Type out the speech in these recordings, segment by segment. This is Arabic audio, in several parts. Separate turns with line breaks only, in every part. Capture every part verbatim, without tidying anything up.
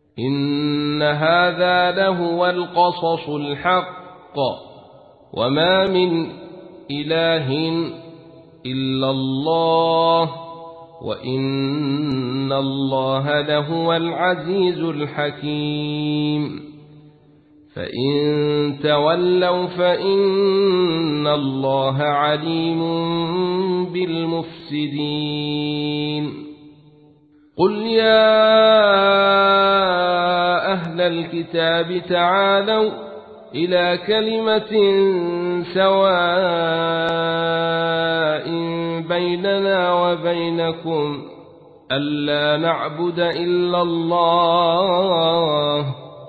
إن هذا لهو القصص الحق وما من إله إلا الله وإن الله لهو العزيز الحكيم فإن تولوا فإن الله عليم بالمفسدين قل يا أهل الكتاب تعالوا إلى كلمة سواء بيننا وبينكم ألا نعبد إلا الله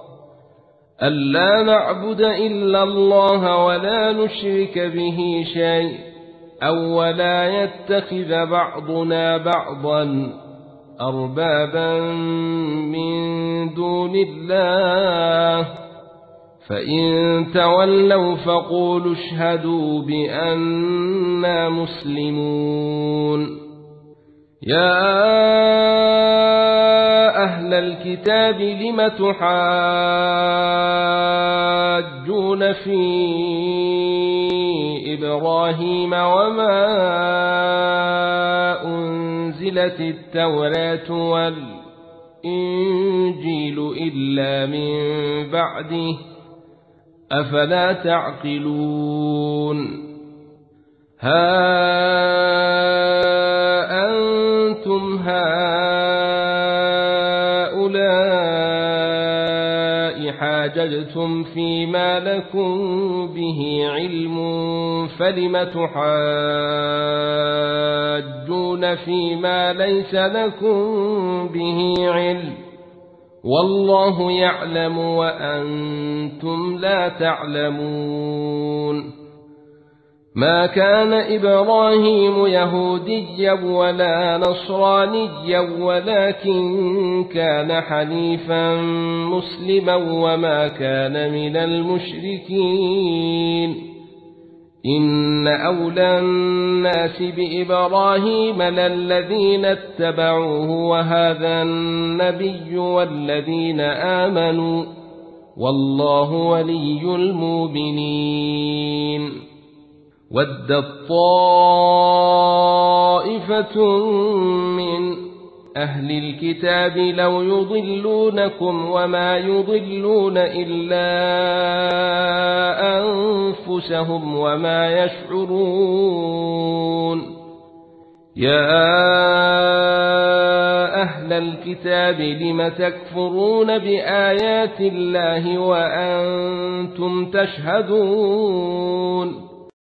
ألا نعبد إلا الله ولا نشرك به شيء أو ولا يتخذ بعضنا بعضا أربابا من دون الله فإن تولوا فقولوا اشهدوا بأننا مسلمون يا أهل الكتاب لم تحاجون في إبراهيم وما أنزلت التوراة والإنجيل إلا من بعده أفلا تعقلون ها أنتم هؤلاء حاججتم فيما لكم به علم فلم تحاجون فيما ليس لكم به علم والله يعلم وأنتم لا تعلمون ما كان إبراهيم يهوديا ولا نصرانيا ولكن كان حنيفا مسلما وما كان من المشركين إن أولى الناس بإبراهيم للذين اتبعوه وهذا النبي والذين آمنوا والله ولي المؤمنين ودت طائفة من أهل الكتاب لو يضلونكم وما يضلون إلا أنفسهم وما يشعرون يا أهل الكتاب لم تكفرون بآيات الله وأنتم تشهدون